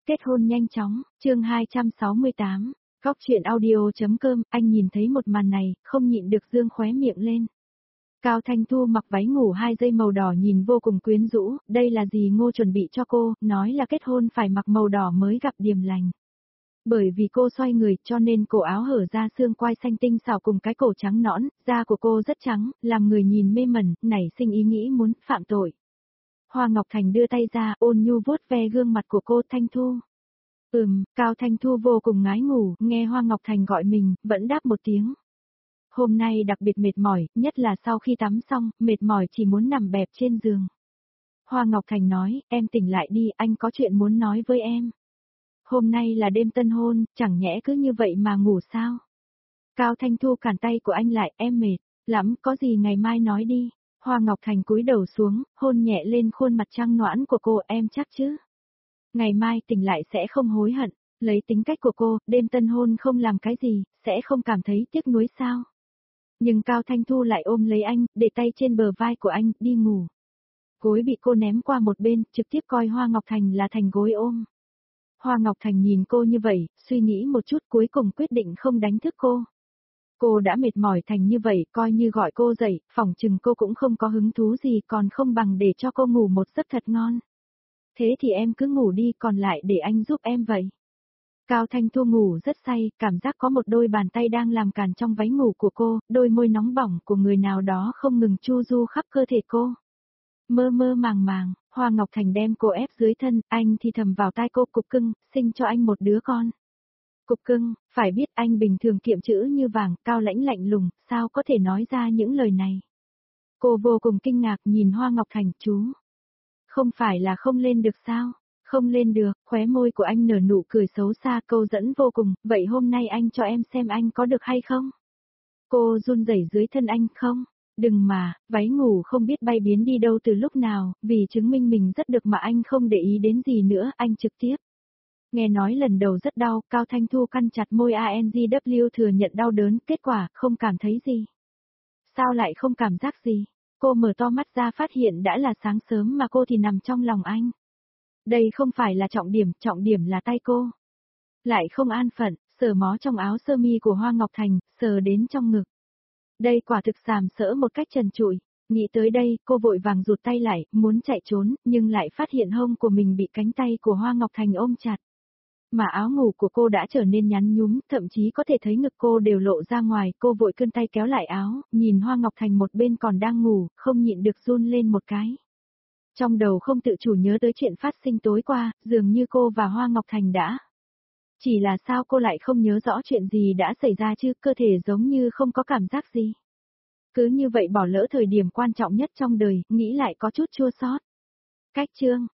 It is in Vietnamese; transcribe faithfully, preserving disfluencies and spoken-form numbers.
Kết hôn nhanh chóng, chương hai trăm sáu mươi tám, góc chuyện audio.com, anh nhìn thấy một màn này, không nhịn được dương khóe miệng lên. Cao Thanh Thu mặc váy ngủ hai dây màu đỏ nhìn vô cùng quyến rũ, đây là gì Ngô chuẩn bị cho cô, nói là kết hôn phải mặc màu đỏ mới gặp điềm lành. Bởi vì cô xoay người cho nên cổ áo hở ra xương quai xanh tinh xảo cùng cái cổ trắng nõn, da của cô rất trắng, làm người nhìn mê mẩn, nảy sinh ý nghĩ muốn phạm tội. Hoa Ngọc Thành đưa tay ra ôn nhu vuốt ve gương mặt của cô. Thanh Thu. Ừm, Cao Thanh Thu vô cùng ngái ngủ, nghe Hoa Ngọc Thành gọi mình, vẫn đáp một tiếng. Hôm nay đặc biệt mệt mỏi, nhất là sau khi tắm xong, mệt mỏi chỉ muốn nằm bẹp trên giường. Hoa Ngọc Thành nói, em tỉnh lại đi, anh có chuyện muốn nói với em. Hôm nay là đêm tân hôn, chẳng nhẽ cứ như vậy mà ngủ sao? Cao Thanh Thu cản tay của anh lại, em mệt lắm, có gì ngày mai nói đi. Hoa Ngọc Thành cúi đầu xuống, hôn nhẹ lên khuôn mặt trắng nõn của cô, em chắc chứ? Ngày mai tỉnh lại sẽ không hối hận, lấy tính cách của cô, đêm tân hôn không làm cái gì, sẽ không cảm thấy tiếc nuối sao? Nhưng Cao Thanh Thu lại ôm lấy anh, để tay trên bờ vai của anh, đi ngủ. Gối bị cô ném qua một bên, trực tiếp coi Hoa Ngọc Thành là thành gối ôm. Hoa Ngọc Thành nhìn cô như vậy, suy nghĩ một chút cuối cùng quyết định không đánh thức cô. Cô đã mệt mỏi thành như vậy, coi như gọi cô dậy, phỏng chừng cô cũng không có hứng thú gì, còn không bằng để cho cô ngủ một giấc thật ngon. Thế thì em cứ ngủ đi, còn lại để anh giúp em vậy. Cao Thanh Thu ngủ rất say, cảm giác có một đôi bàn tay đang làm càn trong váy ngủ của cô, đôi môi nóng bỏng của người nào đó không ngừng chu du khắp cơ thể cô. Mơ mơ màng màng, Hoa Ngọc Thành đem cô ép dưới thân, anh thì thầm vào tai cô, cục cưng, sinh cho anh một đứa con. Cục cưng, phải biết anh bình thường kiệm chữ như vàng, cao lãnh lạnh lùng, sao có thể nói ra những lời này. Cô vô cùng kinh ngạc nhìn Hoa Ngọc Thành, chú. Không phải là không lên được sao? Không lên được, khóe môi của anh nở nụ cười xấu xa, câu dẫn vô cùng, vậy hôm nay anh cho em xem anh có được hay không? Cô run rẩy dưới thân anh, không? Đừng mà, váy ngủ không biết bay biến đi đâu từ lúc nào, vì chứng minh mình rất được mà anh không để ý đến gì nữa, anh trực tiếp. Nghe nói lần đầu rất đau, Cao Thanh Thu căn chặt môi anh W thừa nhận đau đớn, kết quả, không cảm thấy gì. Sao lại không cảm giác gì? Cô mở to mắt ra phát hiện đã là sáng sớm mà cô thì nằm trong lòng anh. Đây không phải là trọng điểm, trọng điểm là tay cô. Lại không an phận, sờ mó trong áo sơ mi của Hoa Ngọc Thành, sờ đến trong ngực. Đây quả thực sàm sỡ một cách trần trụi. Nghĩ tới đây, cô vội vàng rụt tay lại, muốn chạy trốn, nhưng lại phát hiện hông của mình bị cánh tay của Hoa Ngọc Thành ôm chặt. Mà áo ngủ của cô đã trở nên nhắn nhúm, thậm chí có thể thấy ngực cô đều lộ ra ngoài, cô vội cơn tay kéo lại áo, nhìn Hoa Ngọc Thành một bên còn đang ngủ, không nhịn được run lên một cái. Trong đầu không tự chủ nhớ tới chuyện phát sinh tối qua, dường như cô và Hoa Ngọc Thành đã. Chỉ là sao cô lại không nhớ rõ chuyện gì đã xảy ra chứ, cơ thể giống như không có cảm giác gì. Cứ như vậy bỏ lỡ thời điểm quan trọng nhất trong đời, nghĩ lại có chút chua xót. Cách chương,